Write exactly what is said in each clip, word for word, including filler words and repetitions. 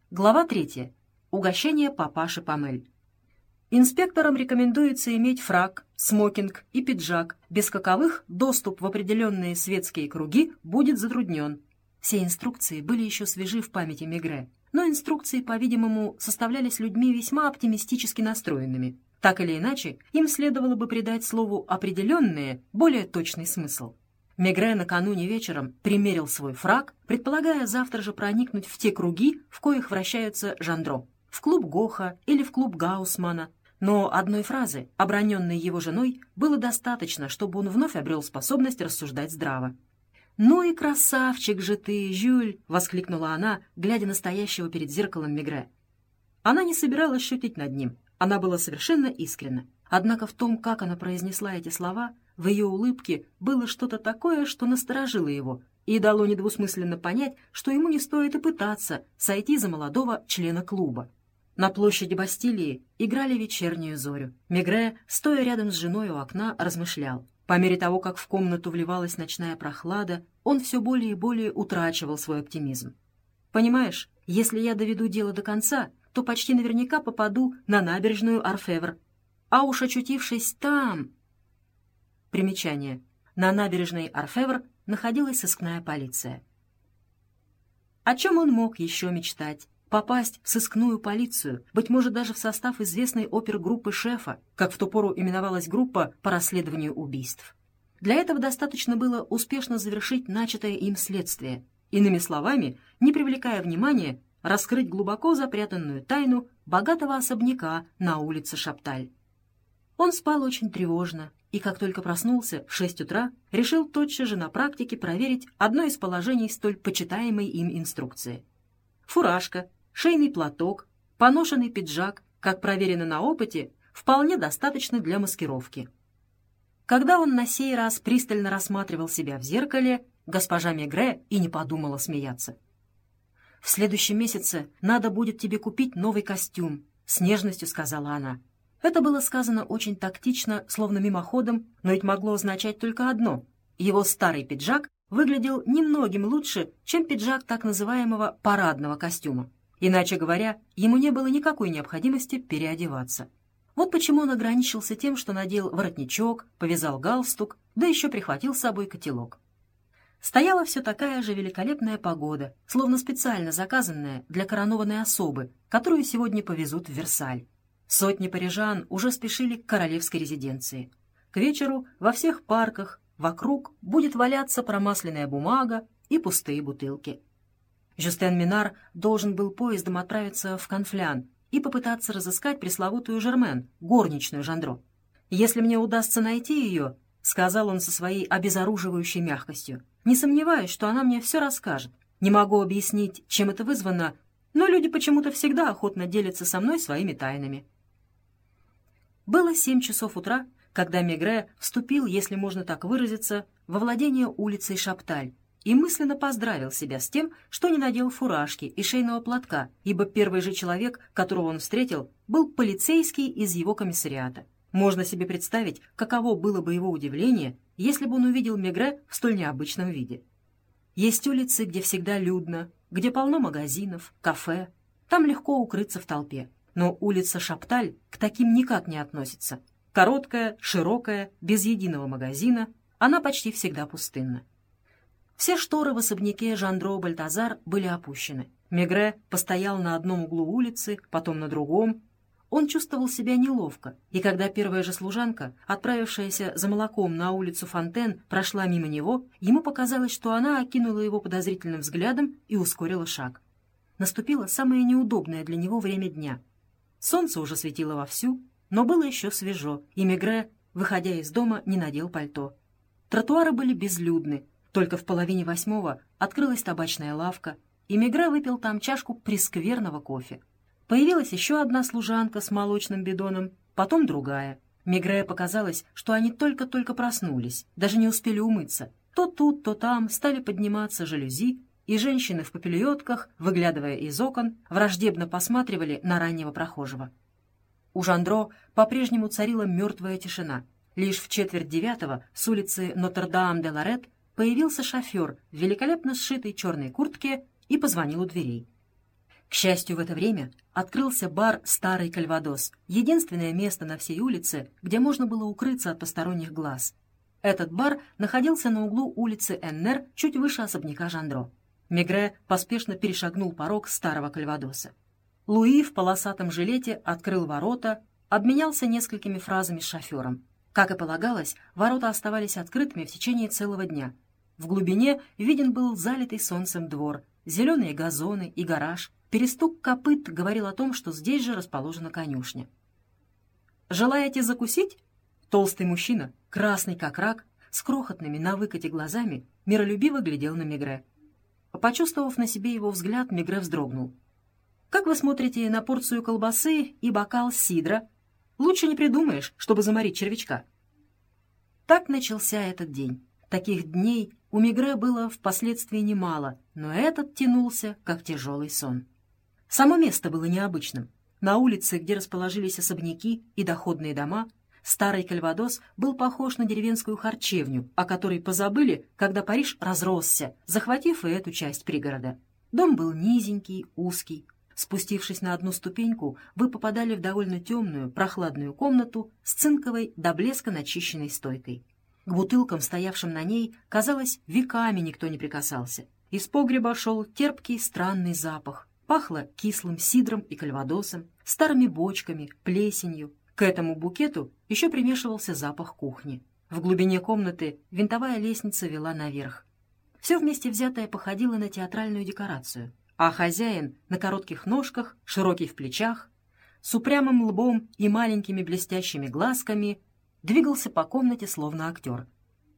Глава третья. Угощение папаши Помель. Инспекторам рекомендуется иметь фрак, смокинг и пиджак, без каковых доступ в определенные светские круги будет затруднен. Все инструкции были еще свежи в памяти Мегрэ, но инструкции, по-видимому, составлялись людьми весьма оптимистически настроенными. Так или иначе, им следовало бы придать слову «определенные» более точный смысл. Мегрэ накануне вечером примерил свой фрак, предполагая завтра же проникнуть в те круги, в коих вращаются Жандро, в клуб Гоха или в клуб Гаусмана. Но одной фразы, оброненной его женой, было достаточно, чтобы он вновь обрел способность рассуждать здраво. «Ну и красавчик же ты, Жюль!» — воскликнула она, глядя на стоящего перед зеркалом Мегрэ. Она не собиралась шутить над ним, она была совершенно искренна. Однако в том, как она произнесла эти слова, в ее улыбке было что-то такое, что насторожило его и дало недвусмысленно понять, что ему не стоит и пытаться сойти за молодого члена клуба. На площади Бастилии играли вечернюю зорю. Мегрэ, стоя рядом с женой у окна, размышлял. По мере того, как в комнату вливалась ночная прохлада, он все более и более утрачивал свой оптимизм. «Понимаешь, если я доведу дело до конца, то почти наверняка попаду на набережную Орфевр. А уж очутившись там...» Примечание. На набережной Орфевр находилась сыскная полиция. О чем он мог еще мечтать? Попасть в сыскную полицию, быть может, даже в состав известной опергруппы «Шефа», как в ту пору именовалась группа по расследованию убийств. Для этого достаточно было успешно завершить начатое им следствие. Иными словами, не привлекая внимания, раскрыть глубоко запрятанную тайну богатого особняка на улице Шапталь. Он спал очень тревожно, и как только проснулся в шесть утра, решил тотчас же на практике проверить одно из положений столь почитаемой им инструкции. Фуражка, шейный платок, поношенный пиджак, как проверено на опыте, вполне достаточно для маскировки. Когда он на сей раз пристально рассматривал себя в зеркале, госпожа Мегрэ и не подумала смеяться. «В следующем месяце надо будет тебе купить новый костюм», — с нежностью сказала она. Это было сказано очень тактично, словно мимоходом, но ведь могло означать только одно. Его старый пиджак выглядел немногим лучше, чем пиджак так называемого парадного костюма. Иначе говоря, ему не было никакой необходимости переодеваться. Вот почему он ограничился тем, что надел воротничок, повязал галстук, да еще прихватил с собой котелок. Стояла все такая же великолепная погода, словно специально заказанная для коронованной особы, которую сегодня повезут в Версаль. Сотни парижан уже спешили к королевской резиденции. К вечеру во всех парках вокруг будет валяться промасленная бумага и пустые бутылки. Жюстен Минар должен был поездом отправиться в Конфлян и попытаться разыскать пресловутую Жермен, горничную Жандро. «Если мне удастся найти ее, — сказал он со своей обезоруживающей мягкостью, — не сомневаюсь, что она мне все расскажет. Не могу объяснить, чем это вызвано, но люди почему-то всегда охотно делятся со мной своими тайнами». Было семь часов утра, когда Мегрэ вступил, если можно так выразиться, во владение улицей Шапталь и мысленно поздравил себя с тем, что не надел фуражки и шейного платка, ибо первый же человек, которого он встретил, был полицейский из его комиссариата. Можно себе представить, каково было бы его удивление, если бы он увидел Мегрэ в столь необычном виде. Есть улицы, где всегда людно, где полно магазинов, кафе, там легко укрыться в толпе. Но улица Шапталь к таким никак не относится. Короткая, широкая, без единого магазина, она почти всегда пустынна. Все шторы в особняке Жандро-Бальтазар были опущены. Мегрэ постоял на одном углу улицы, потом на другом. Он чувствовал себя неловко, и когда первая же служанка, отправившаяся за молоком на улицу Фонтен, прошла мимо него, ему показалось, что она окинула его подозрительным взглядом и ускорила шаг. Наступило самое неудобное для него время дня. Солнце уже светило вовсю, но было еще свежо, и Мегрэ, выходя из дома, не надел пальто. Тротуары были безлюдны, только в половине восьмого открылась табачная лавка, и Мегрэ выпил там чашку прескверного кофе. Появилась еще одна служанка с молочным бидоном, потом другая. Мегрэ показалось, что они только-только проснулись, даже не успели умыться. То тут, то там стали подниматься жалюзи, и женщины в попельотках, выглядывая из окон, враждебно посматривали на раннего прохожего. У Жандро по-прежнему царила мертвая тишина. Лишь в четверть девятого с улицы К счастью, в это время открылся бар «Старый Кальвадос», единственное место на всей улице, где можно было укрыться от посторонних глаз. Этот бар находился на углу улицы Эннер, чуть выше особняка Жандро. Мегре поспешно перешагнул порог Старого Кальвадоса. Луи в полосатом жилете открыл ворота, обменялся несколькими фразами с шофером. Как и полагалось, ворота оставались открытыми в течение целого дня. В глубине виден был залитый солнцем двор, зеленые газоны и гараж. Перестук копыт говорил о том, что здесь же расположена конюшня. «Желаете закусить?» Толстый мужчина, красный как рак, с крохотными на выкате глазами, миролюбиво глядел на Мегре. Почувствовав на себе его взгляд, Мегре вздрогнул. «Как вы смотрите на порцию колбасы и бокал сидра? Лучше не придумаешь, чтобы заморить червячка». Так начался этот день. Таких дней у Мегре было впоследствии немало, но этот тянулся, как тяжелый сон. Само место было необычным. На улице, где расположились особняки и доходные дома, Старый Кальвадос был похож на деревенскую харчевню, о которой позабыли, когда Париж разросся, захватив и эту часть пригорода. Дом был низенький, узкий. Спустившись на одну ступеньку, вы попадали в довольно темную, прохладную комнату с цинковой до блеска начищенной стойкой. К бутылкам, стоявшим на ней, казалось, веками никто не прикасался. Из погреба шел терпкий странный запах. Пахло кислым сидром и кальвадосом, старыми бочками, плесенью. К этому букету еще примешивался запах кухни. В глубине комнаты винтовая лестница вела наверх. Все вместе взятое походило на театральную декорацию, а хозяин на коротких ножках, широкий в плечах, с упрямым лбом и маленькими блестящими глазками двигался по комнате словно актер.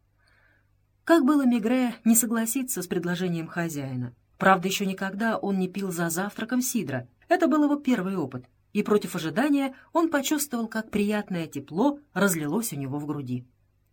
Как было Мегре не согласиться с предложением хозяина? Правда, еще никогда он не пил за завтраком сидра. Это был его первый опыт, и против ожидания он почувствовал, как приятное тепло разлилось у него в груди.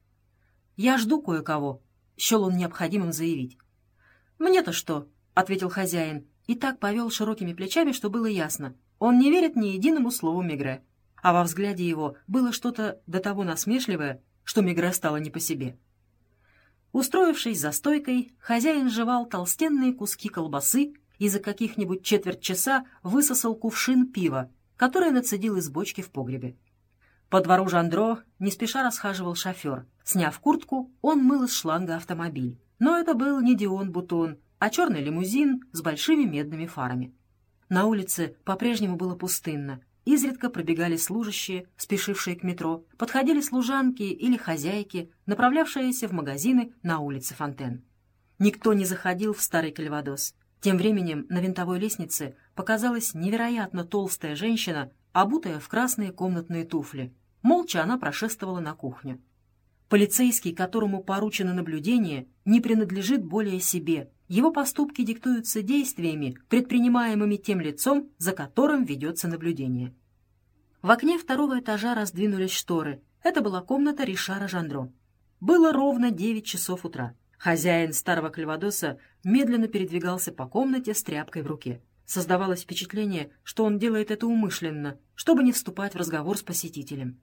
«Я жду кое-кого», — счел он необходимым заявить. «Мне-то что?» — ответил хозяин, и так повел широкими плечами, что было ясно. Он не верит ни единому слову Мегре, а во взгляде его было что-то до того насмешливое, что Мегре стало не по себе. Устроившись за стойкой, хозяин жевал толстенные куски колбасы и за каких-нибудь четверть часа высосал кувшин пива, которое нацедил из бочки в погребе. По двору Жандро не спеша расхаживал шофер. Сняв куртку, он мыл из шланга автомобиль. Но это был не Дион Бутон, а черный лимузин с большими медными фарами. На улице по-прежнему было пустынно. Изредка пробегали служащие, спешившие к метро, подходили служанки или хозяйки, направлявшиеся в магазины на улице Фонтен. Никто не заходил в Старый Кальвадос. Тем временем на винтовой лестнице показалась невероятно толстая женщина, обутая в красные комнатные туфли. Молча она прошествовала на кухню. Полицейский, которому поручено наблюдение, не принадлежит более себе. Его поступки диктуются действиями, предпринимаемыми тем лицом, за которым ведется наблюдение. В окне второго этажа раздвинулись шторы. Это была комната Ришара Жандро. Было ровно девять часов утра. Хозяин Старого Кальвадоса медленно передвигался по комнате с тряпкой в руке. Создавалось впечатление, что он делает это умышленно, чтобы не вступать в разговор с посетителем.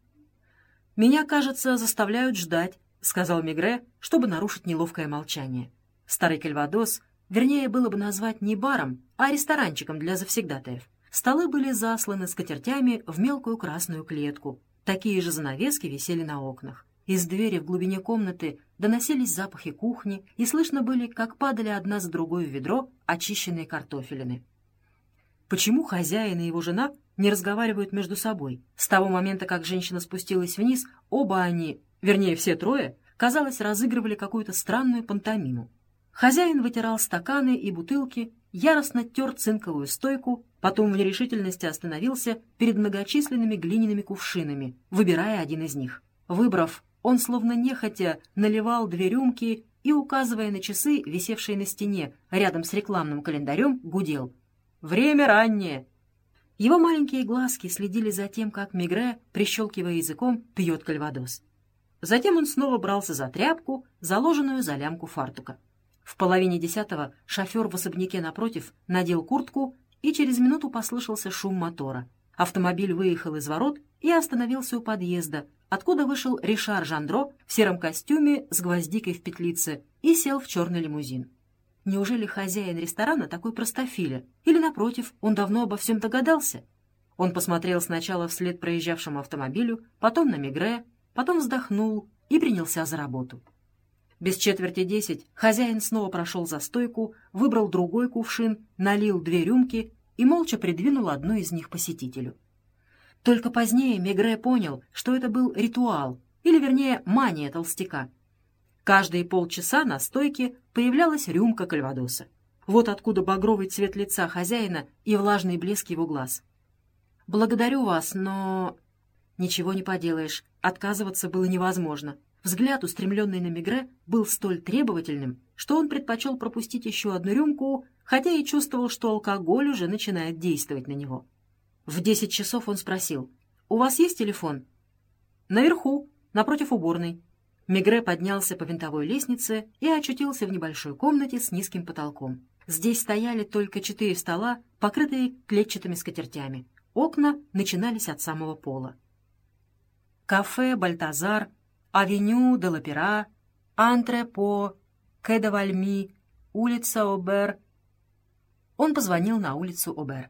«Меня, кажется, заставляют ждать», — сказал Мегре, чтобы нарушить неловкое молчание. Старый Кальвадос, вернее, было бы назвать не баром, а ресторанчиком для завсегдатаев. Столы были засланы скатертями в мелкую красную клетку. Такие же занавески висели на окнах. Из двери в глубине комнаты доносились запахи кухни, и слышно были, как падали одна за другой в ведро очищенные картофелины. Почему хозяин и его жена не разговаривают между собой? С того момента, как женщина спустилась вниз, оба они, вернее, все трое, казалось, разыгрывали какую-то странную пантомиму. Хозяин вытирал стаканы и бутылки, яростно тер цинковую стойку, потом в нерешительности остановился перед многочисленными глиняными кувшинами, выбирая один из них. Выбрав, он словно нехотя наливал две рюмки и, указывая на часы, висевшие на стене рядом с рекламным календарем, гудел. «Время раннее!» Его маленькие глазки следили за тем, как Мегре, прищелкивая языком, пьет кальвадос. Затем он снова брался за тряпку, заложенную за лямку фартука. В половине десятого шофер в особняке напротив надел куртку, и через минуту послышался шум мотора. Автомобиль выехал из ворот и остановился у подъезда, откуда вышел Ришар Жандро в сером костюме с гвоздикой в петлице и сел в черный лимузин. Неужели хозяин ресторана такой простофиля? Или, напротив, он давно обо всем догадался? Он посмотрел сначала вслед проезжавшему автомобилю, потом на Мегре, потом вздохнул и принялся за работу. Без четверти десять хозяин снова прошел за стойку, выбрал другой кувшин, налил две рюмки и молча придвинул одну из них посетителю. Только позднее Мегре понял, что это был ритуал, или, вернее, мания толстяка. Каждые полчаса на стойке появлялась рюмка кальвадоса. Вот откуда багровый цвет лица хозяина и влажный блеск его глаз. «Благодарю вас, но...» Ничего не поделаешь, отказываться было невозможно. Взгляд, устремленный на Мегре, был столь требовательным, что он предпочел пропустить еще одну рюмку, хотя и чувствовал, что алкоголь уже начинает действовать на него. В десять часов он спросил: «У вас есть телефон?» «Наверху, напротив уборной». Мегре поднялся по винтовой лестнице и очутился в небольшой комнате с низким потолком. Здесь стояли только четыре стола, покрытые клетчатыми скатертями. Окна начинались от самого пола. Кафе «Бальтазар», авеню де l'Opéra, антре по Quai de Valmy, улица Обер. Он позвонил на улицу Обер.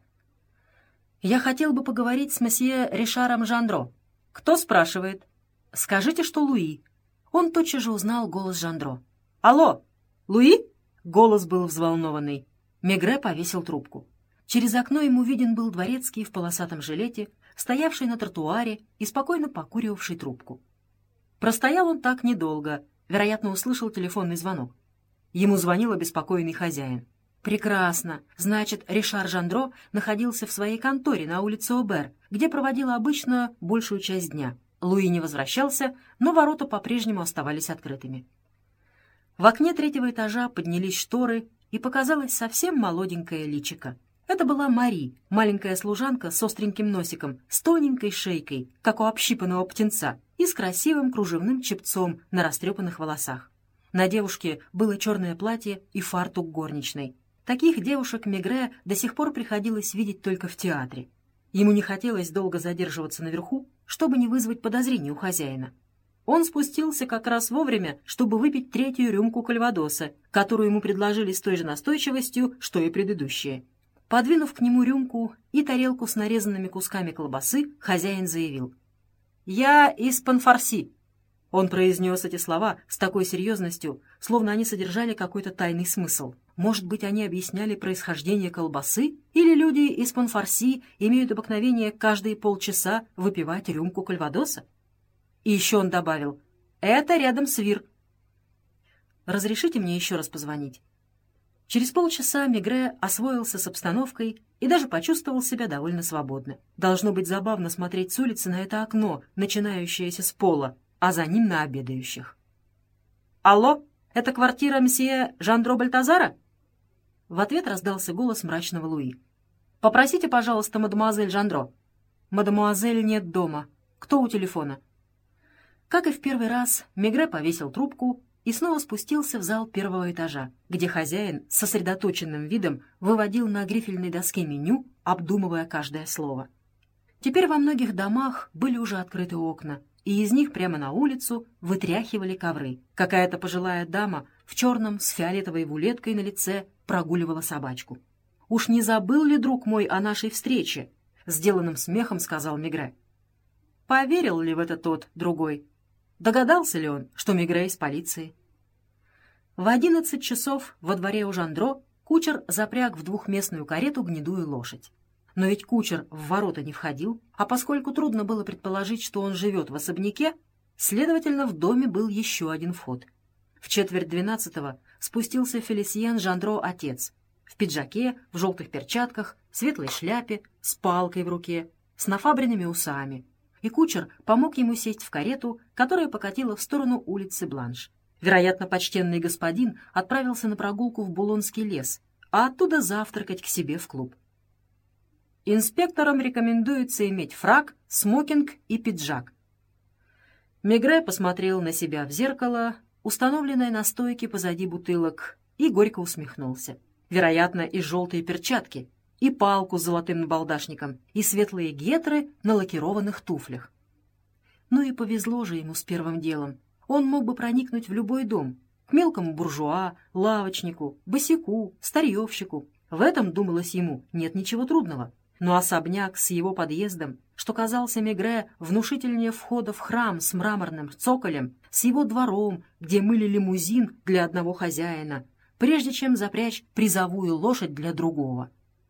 «Я хотел бы поговорить с месье Ришаром Жандро». «Кто спрашивает?» «Скажите, что Луи». Он тотчас же узнал голос Жандро. «Алло, Луи?» Голос был взволнованный. Мегре повесил трубку. Через окно ему виден был дворецкий в полосатом жилете, стоявший на тротуаре и спокойно покуривавший трубку. Простоял он так недолго, вероятно, услышал телефонный звонок. Ему звонил обеспокоенный хозяин. Прекрасно. Значит, Ришар Жандро находился в своей конторе на улице Обер, где проводил обычно большую часть дня. Луи не возвращался, но ворота по-прежнему оставались открытыми. В окне третьего этажа поднялись шторы, и показалось совсем молоденькое личико. Это была Мари, маленькая служанка с остреньким носиком, с тоненькой шейкой, как у общипанного птенца, и с красивым кружевным чепцом на растрепанных волосах. На девушке было черное платье и фартук горничной. Таких девушек Мегре до сих пор приходилось видеть только в театре. Ему не хотелось долго задерживаться наверху, чтобы не вызвать подозрений у хозяина. Он спустился как раз вовремя, чтобы выпить третью рюмку кальвадоса, которую ему предложили с той же настойчивостью, что и предыдущие. Подвинув к нему рюмку и тарелку с нарезанными кусками колбасы, хозяин заявил: «Я из Панфарси». Он произнес эти слова с такой серьезностью, словно они содержали какой-то тайный смысл. Может быть, они объясняли происхождение колбасы? Или люди из Панфарси имеют обыкновение каждые полчаса выпивать рюмку кальвадоса? И еще он добавил: «Это рядом с Вир». «Разрешите мне еще раз позвонить?» Через полчаса Мегре освоился с обстановкой и даже почувствовал себя довольно свободно. Должно быть забавно смотреть с улицы на это окно, начинающееся с пола, а за ним на обедающих. «Алло, это квартира мсье Жандро Бальтазара?» В ответ раздался голос мрачного Луи. «Попросите, пожалуйста, мадемуазель Жандро». «Мадемуазель нет дома. Кто у телефона?» Как и в первый раз, Мегре повесил трубку и снова спустился в зал первого этажа, где хозяин с сосредоточенным видом выводил на грифельной доске меню, обдумывая каждое слово. Теперь во многих домах были уже открыты окна, и из них прямо на улицу вытряхивали ковры. Какая-то пожилая дама в черном с фиолетовой вулеткой на лице прогуливала собачку. «Уж не забыл ли, друг мой, о нашей встрече?» — сделанным смехом сказал Мегре. Поверил ли в это тот, другой? Догадался ли он, что Мегре из полиции? В одиннадцать часов во дворе у Жандро кучер запряг в двухместную карету гнедую лошадь. Но ведь кучер в ворота не входил, а поскольку трудно было предположить, что он живет в особняке, следовательно, в доме был еще один вход. В четверть двенадцатого спустился Фелисьен Жандро отец, в пиджаке, в желтых перчатках, светлой шляпе, с палкой в руке, с нафабренными усами. И кучер помог ему сесть в карету, которая покатила в сторону улицы Бланш. Вероятно, почтенный господин отправился на прогулку в Булонский лес, а оттуда завтракать к себе в клуб. Инспекторам рекомендуется иметь фрак, смокинг и пиджак. Мегре посмотрел на себя в зеркало, установленное на стойке позади бутылок, и горько усмехнулся. Вероятно, и желтые перчатки, и палку с золотым набалдашником, и светлые гетры на лакированных туфлях. Ну и повезло же ему с первым делом. Он мог бы проникнуть в любой дом, к мелкому буржуа, лавочнику, босяку, старьевщику. В этом, думалось ему, нет ничего трудного. Но особняк с его подъездом, что казался Мегрэ внушительнее входа в храм с мраморным цоколем, с его двором, где мыли лимузин для одного хозяина, прежде чем запрячь призовую лошадь для другого.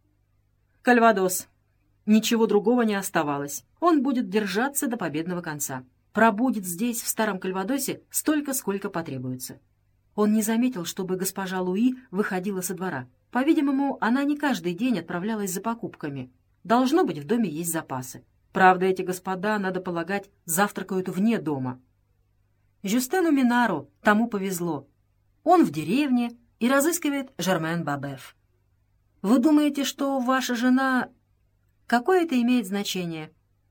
Кальвадос. Ничего другого не оставалось. Он будет держаться до победного конца. Пробудет здесь, в старом Кальвадосе, столько, сколько потребуется. Он не заметил, чтобы госпожа Луи выходила со двора. По-видимому, она не каждый день отправлялась за покупками. Должно быть, в доме есть запасы. Правда, эти господа, надо полагать, завтракают вне дома. Жюстену Минару тому повезло. Он в деревне и разыскивает Жермен Бабеф. Вы думаете, что ваша жена... Какое это имеет значение?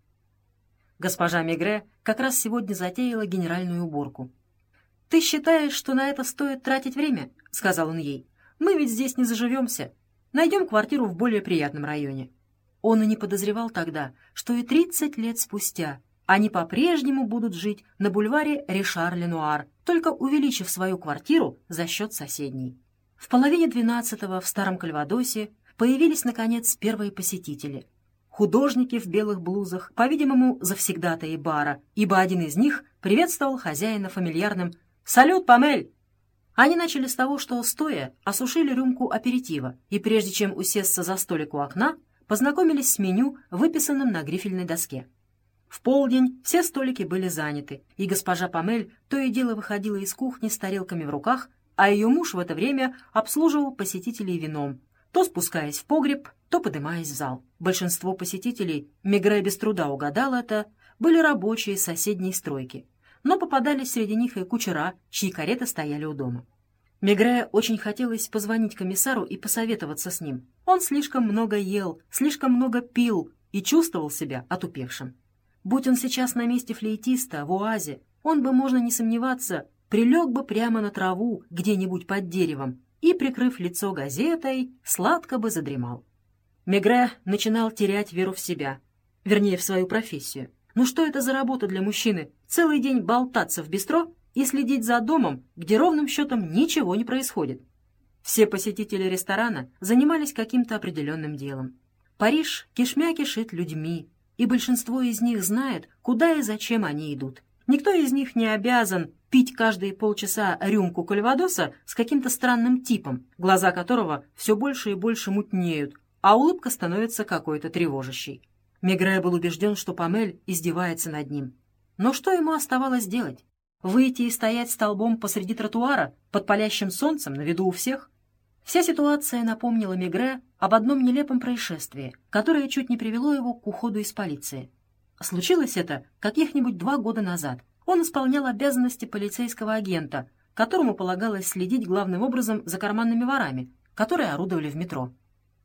Госпожа Мегрэ как раз сегодня затеяла генеральную уборку. «Ты считаешь, что на это стоит тратить время?» — сказал он ей. «Мы ведь здесь не заживемся. Найдем квартиру в более приятном районе». Он и не подозревал тогда, что и тридцать лет спустя они по-прежнему будут жить на бульваре Ришар-Ленуар, только увеличив свою квартиру за счет соседней. В половине двенадцатого в старом Кальвадосе появились, наконец, первые посетители. Художники в белых блузах, по-видимому, завсегдатаи бара, ибо один из них приветствовал хозяина фамильярным «Салют, Памель!». Они начали с того, что, стоя, осушили рюмку аперитива, и прежде чем усесться за столик у окна, познакомились с меню, выписанным на грифельной доске. В полдень все столики были заняты, и госпожа Памель то и дело выходила из кухни с тарелками в руках, а ее муж в это время обслуживал посетителей вином, то спускаясь в погреб, то поднимаясь в зал. Большинство посетителей, Мегрэ без труда угадал это, были рабочие соседней стройки, но попадались среди них и кучера, чьи кареты стояли у дома. Мегрэ очень хотелось позвонить комиссару и посоветоваться с ним. Он слишком много ел, слишком много пил и чувствовал себя отупевшим. Будь он сейчас на месте флейтиста в Оазе, он бы, можно не сомневаться, прилег бы прямо на траву где-нибудь под деревом и, прикрыв лицо газетой, сладко бы задремал. Мегрэ начинал терять веру в себя, вернее, в свою профессию. Ну что это за работа для мужчины? Целый день болтаться в бистро и следить за домом, где ровным счетом ничего не происходит. Все посетители ресторана занимались каким-то определенным делом. Париж кишмя кишит людьми, и большинство из них знает, куда и зачем они идут. Никто из них не обязан пить каждые полчаса рюмку кальвадоса с каким-то странным типом, глаза которого все больше и больше мутнеют, а улыбка становится какой-то тревожащей. Мегрэ был убежден, что Памель издевается над ним. Но что ему оставалось делать? Выйти и стоять столбом посреди тротуара под палящим солнцем на виду у всех? Вся ситуация напомнила Мегрэ об одном нелепом происшествии, которое чуть не привело его к уходу из полиции. Случилось это каких-нибудь два года назад. Он исполнял обязанности полицейского агента, которому полагалось следить главным образом за карманными ворами, которые орудовали в метро.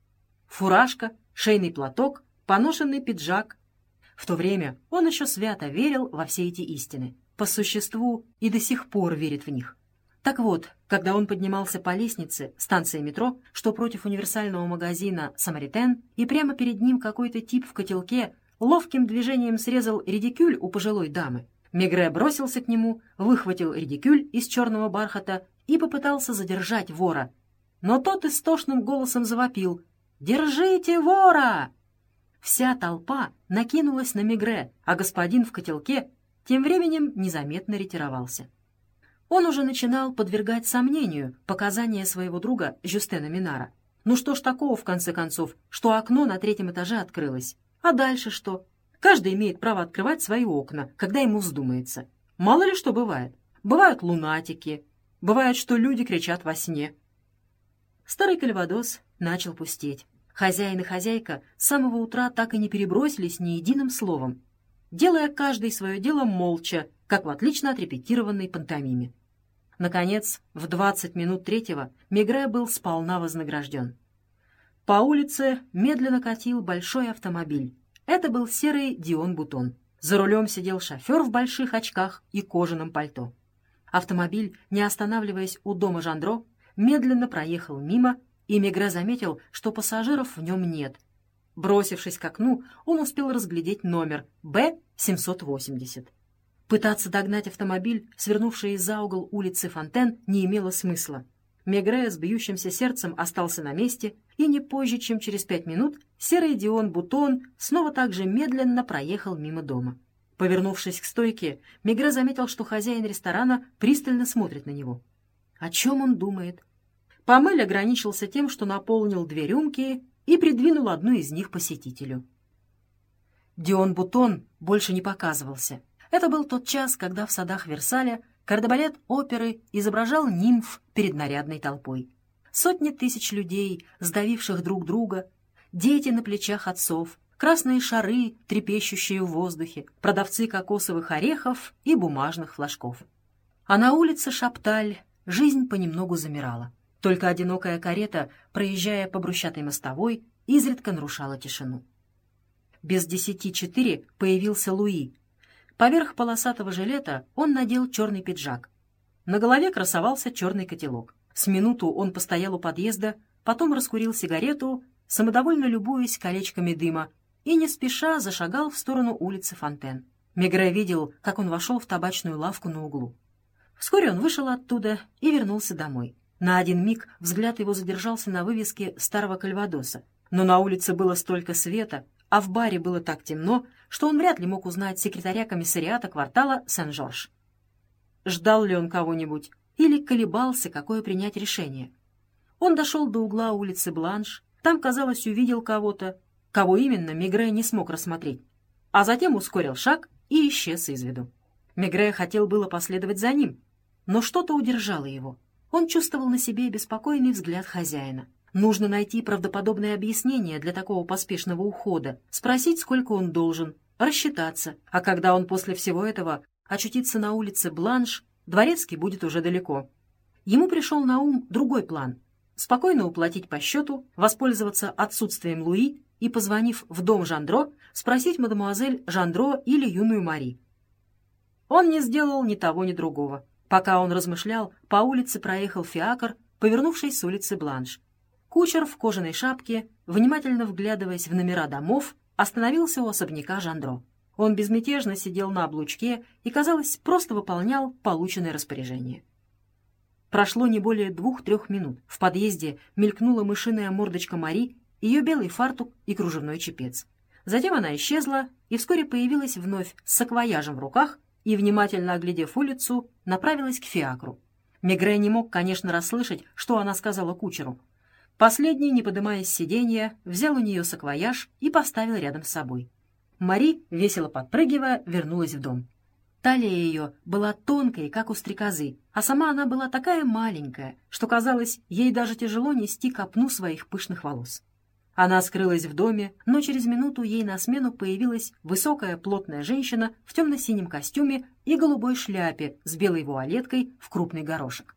Фуражка, шейный платок, поношенный пиджак. В то время он еще свято верил во все эти истины. По существу и до сих пор верит в них. Так вот, когда он поднимался по лестнице станции метро, что против универсального магазина «Самаритен», и прямо перед ним какой-то тип в котелке ловким движением срезал редикюль у пожилой дамы, Мегрэ бросился к нему, выхватил редикюль из черного бархата и попытался задержать вора. Но тот истошным голосом завопил: «Держите вора!» Вся толпа накинулась на Мегрэ, а господин в котелке тем временем незаметно ретировался. Он уже начинал подвергать сомнению показания своего друга Жюстена Минара. Ну что ж такого, в конце концов, что окно на третьем этаже открылось? А дальше что? Каждый имеет право открывать свои окна, когда ему вздумается. Мало ли что бывает. Бывают лунатики, бывает, что люди кричат во сне. Старый Кальвадос начал пустеть. Хозяин и хозяйка с самого утра так и не перебросились ни единым словом, делая каждый свое дело молча, как в отлично отрепетированной пантомиме. Наконец, в двадцать минут третьего Мегрэ был сполна вознагражден. По улице медленно катил большой автомобиль. Это был серый Дион Бутон. За рулем сидел шофер в больших очках и кожаном пальто. Автомобиль, не останавливаясь у дома Жандро, медленно проехал мимо, и Мегрэ заметил, что пассажиров в нем нет. Бросившись к окну, он успел разглядеть номер Б семьсот восемьдесят. Пытаться догнать автомобиль, свернувший за угол улицы Фонтен, не имело смысла. Мегре с бьющимся сердцем остался на месте, и не позже, чем через пять минут, серый Дион Бутон снова так же медленно проехал мимо дома. Повернувшись к стойке, Мегре заметил, что хозяин ресторана пристально смотрит на него. О чем он думает? Памель ограничился тем, что наполнил две рюмки и придвинул одну из них посетителю. Дион Бутон больше не показывался. Это был тот час, когда в садах Версаля кардебалет оперы изображал нимф перед нарядной толпой. Сотни тысяч людей, сдавивших друг друга, дети на плечах отцов, красные шары, трепещущие в воздухе, продавцы кокосовых орехов и бумажных флажков. А на улице Шапталь жизнь понемногу замирала. Только одинокая карета, проезжая по брусчатой мостовой, изредка нарушала тишину. Без десяти четыре появился Луи. Поверх полосатого жилета он надел черный пиджак. На голове красовался черный котелок. С минуту он постоял у подъезда, потом раскурил сигарету, самодовольно любуясь колечками дыма, и не спеша зашагал в сторону улицы Фонтен. Мегре видел, как он вошел в табачную лавку на углу. Вскоре он вышел оттуда и вернулся домой. На один миг взгляд его задержался на вывеске старого Кальвадоса. Но на улице было столько света, а в баре было так темно, что он вряд ли мог узнать секретаря комиссариата квартала Сен-Жорж. Ждал ли он кого-нибудь или колебался, какое принять решение? Он дошел до угла улицы Бланш, там, казалось, увидел кого-то, кого именно Мегре не смог рассмотреть, а затем ускорил шаг и исчез из виду. Мегре хотел было последовать за ним, но что-то удержало его. Он чувствовал на себе беспокойный взгляд хозяина. Нужно найти правдоподобное объяснение для такого поспешного ухода, спросить, сколько он должен, рассчитаться, а когда он после всего этого очутится на улице Бланш, дворецкий будет уже далеко. Ему пришел на ум другой план — спокойно уплатить по счету, воспользоваться отсутствием Луи и, позвонив в дом Жандро, спросить мадемуазель Жандро или юную Мари. Он не сделал ни того, ни другого. Пока он размышлял, по улице проехал фиакр, повернувшись с улицы Бланш. Кучер в кожаной шапке, внимательно вглядываясь в номера домов, остановился у особняка Жандро. Он безмятежно сидел на облучке и, казалось, просто выполнял полученное распоряжение. Прошло не более двух-трех минут. В подъезде мелькнула мышиная мордочка Мари, ее белый фартук и кружевной чепец. Затем она исчезла и вскоре появилась вновь с саквояжем в руках и, внимательно оглядев улицу, направилась к фиакру. Мегре не мог, конечно, расслышать, что она сказала кучеру. Последний, не подымаясь с сиденья, взял у нее саквояж и поставил рядом с собой. Мари, весело подпрыгивая, вернулась в дом. Талия ее была тонкой, как у стрекозы, а сама она была такая маленькая, что, казалось, ей даже тяжело нести копну своих пышных волос. Она скрылась в доме, но через минуту ей на смену появилась высокая плотная женщина в темно-синем костюме и голубой шляпе с белой вуалеткой в крупный горошек.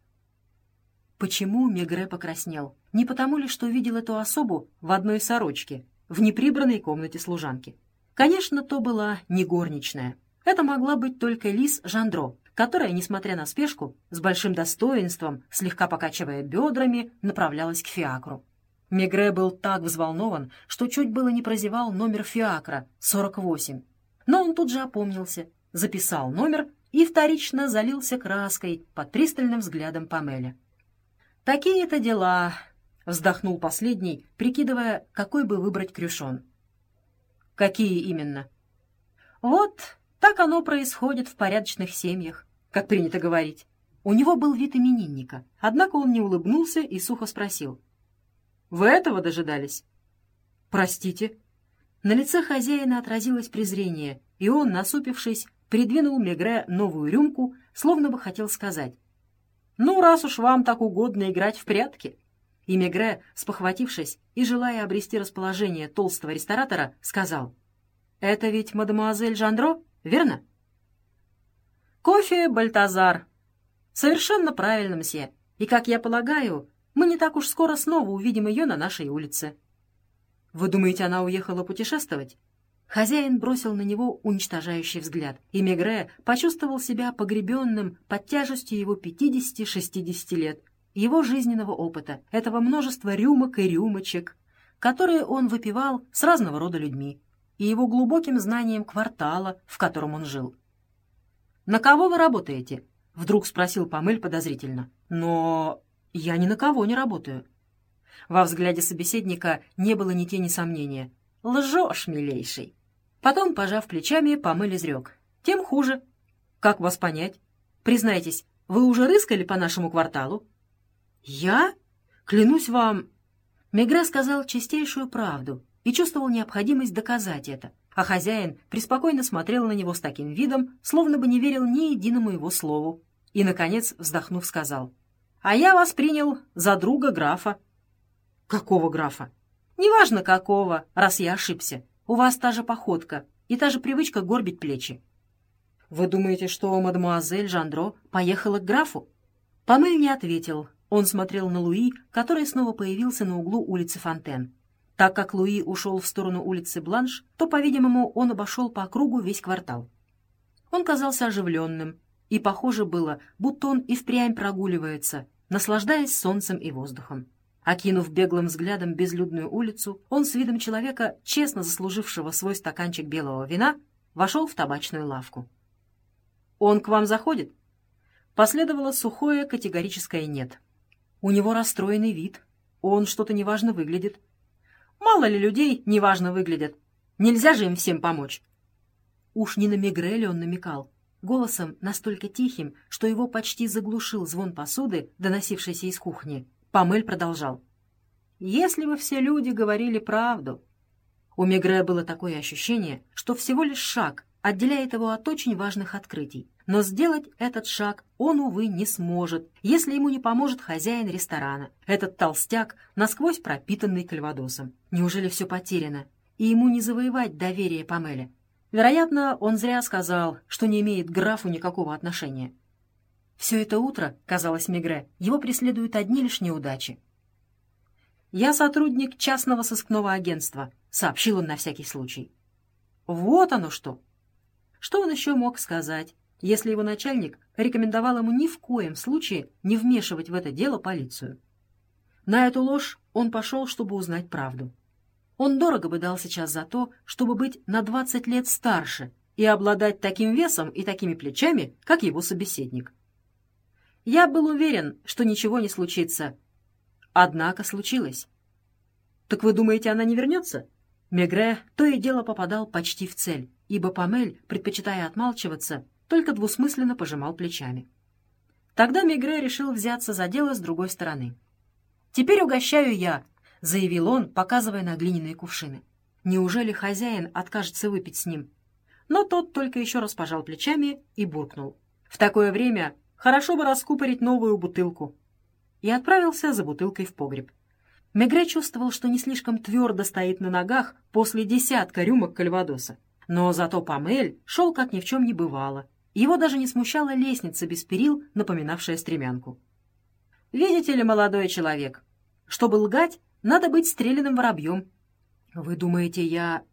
Почему Мегре покраснел? Не потому ли, что видел эту особу в одной сорочке, в неприбранной комнате служанки? Конечно, то была не горничная. Это могла быть только Лис Жандро, которая, несмотря на спешку, с большим достоинством, слегка покачивая бедрами, направлялась к фиакру. Мегре был так взволнован, что чуть было не прозевал номер фиакра сорок восемь. Но он тут же опомнился, записал номер и вторично залился краской под пристальным взглядом Памеля. «Такие-то дела», — вздохнул последний, прикидывая, какой бы выбрать крюшон. «Какие именно?» «Вот так оно происходит в порядочных семьях, как принято говорить». У него был вид именинника, однако он не улыбнулся и сухо спросил: «Вы этого дожидались?» «Простите». На лице хозяина отразилось презрение, и он, насупившись, придвинул Мегре новую рюмку, словно бы хотел сказать: «Ну, раз уж вам так угодно играть в прятки». И Мегре, спохватившись и желая обрести расположение толстого ресторатора, сказал: «Это ведь мадемуазель Жандро, верно?» «Кофе Бальтазар». «Совершенно правильно, мсье. И, как я полагаю, мы не так уж скоро снова увидим ее на нашей улице». «Вы думаете, она уехала путешествовать?» Хозяин бросил на него уничтожающий взгляд, и Мегре почувствовал себя погребенным под тяжестью его пятидесяти-шестидесяти лет, его жизненного опыта, этого множества рюмок и рюмочек, которые он выпивал с разного рода людьми, и его глубоким знанием квартала, в котором он жил. на кого вы работаете?» — вдруг спросил Помель подозрительно. «Но я ни на кого не работаю». Во взгляде собеседника не было ни тени сомнения. «Лжешь, милейший». Потом, пожав плечами, Помель изрек. «Тем хуже. Как вас понять? Признайтесь, вы уже рыскали по нашему кварталу?» «Я? Клянусь вам...» Мегре сказал чистейшую правду и чувствовал необходимость доказать это, а хозяин преспокойно смотрел на него с таким видом, словно бы не верил ни единому его слову, и, наконец, вздохнув, сказал: «А я вас принял за друга графа». «Какого графа?» «Неважно, какого, раз я ошибся. У вас та же походка и та же привычка горбить плечи». «Вы думаете, что мадемуазель Жандро поехала к графу?» Помель не ответил. Он смотрел на Луи, который снова появился на углу улицы Фонтен. Так как Луи ушел в сторону улицы Бланш, то, по-видимому, он обошел по кругу весь квартал. Он казался оживленным, и похоже было, будто он и впрямь прогуливается, наслаждаясь солнцем и воздухом. Окинув беглым взглядом безлюдную улицу, он с видом человека, честно заслужившего свой стаканчик белого вина, вошел в табачную лавку. «Он к вам заходит?» Последовало сухое категорическое «нет». «У него расстроенный вид. Он что-то неважно выглядит». «Мало ли людей неважно выглядят. Нельзя же им всем помочь». Уж не на Мегре ли он намекал? Голосом настолько тихим, что его почти заглушил звон посуды, доносившийся из кухни, Помель продолжал. «Если бы все люди говорили правду...» У Мегре было такое ощущение, что всего лишь шаг отделяет его от очень важных открытий. Но сделать этот шаг он, увы, не сможет, если ему не поможет хозяин ресторана, этот толстяк, насквозь пропитанный кальвадосом. Неужели все потеряно, и ему не завоевать доверие Помеля? Вероятно, он зря сказал, что не имеет к графу никакого отношения. Все это утро, казалось Мегре, его преследуют одни лишь неудачи. «Я сотрудник частного сыскного агентства», — сообщил он на всякий случай. Вот оно что! Что он еще мог сказать, если его начальник рекомендовал ему ни в коем случае не вмешивать в это дело полицию? На эту ложь он пошел, чтобы узнать правду. Он дорого бы дал сейчас за то, чтобы быть на двадцать лет старше и обладать таким весом и такими плечами, как его собеседник. Я был уверен, что ничего не случится. Однако случилось. Так вы думаете, она не вернется? Мегре то и дело попадал почти в цель, ибо Помель, предпочитая отмалчиваться, только двусмысленно пожимал плечами. Тогда Мегре решил взяться за дело с другой стороны. «Теперь угощаю я», — заявил он, показывая на глиняные кувшины. Неужели хозяин откажется выпить с ним? Но тот только еще раз пожал плечами и буркнул: «В такое время хорошо бы раскупорить новую бутылку», и отправился за бутылкой в погреб. Мегре чувствовал, что не слишком твердо стоит на ногах после десятка рюмок кальвадоса. Но зато Помель шел, как ни в чем не бывало. Его даже не смущала лестница без перил, напоминавшая стремянку. «Видите ли, молодой человек, чтобы лгать, надо быть стреляным воробьем. Вы думаете, я...»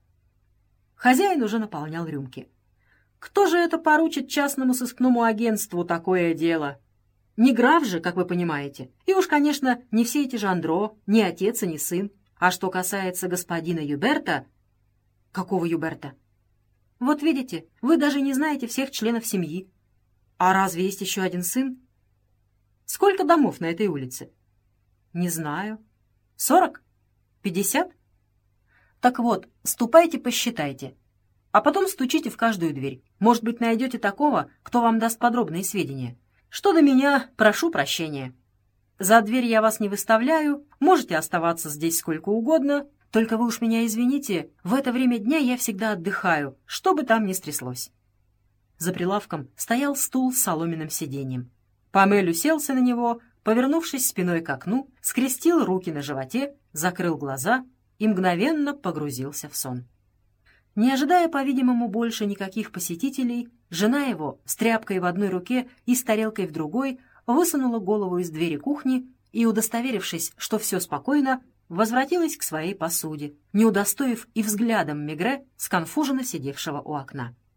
Хозяин уже наполнял рюмки. «Кто же это поручит частному сыскному агентству такое дело? Не граф же, как вы понимаете. И уж, конечно, не все эти Жандро, ни отец и ни сын. А что касается господина Юберта...» «Какого Юберта?» «Вот видите, вы даже не знаете всех членов семьи. А разве есть еще один сын?» «Сколько домов на этой улице?» «Не знаю. Сорок? Пятьдесят?» «Так вот, ступайте, посчитайте. А потом стучите в каждую дверь. Может быть, найдете такого, кто вам даст подробные сведения. Что до меня, прошу прощения. За дверь я вас не выставляю, можете оставаться здесь сколько угодно, только вы уж меня извините, в это время дня я всегда отдыхаю, что бы там ни стряслось». За прилавком стоял стул с соломенным сиденьем. Помель уселся на него, повернувшись спиной к окну, скрестил руки на животе, закрыл глаза и мгновенно погрузился в сон. Не ожидая, по-видимому, больше никаких посетителей, жена его с тряпкой в одной руке и с тарелкой в другой высунула голову из двери кухни и, удостоверившись, что все спокойно, возвратилась к своей посуде, не удостоив и взглядом Мегре, сконфуженно сидевшего у окна.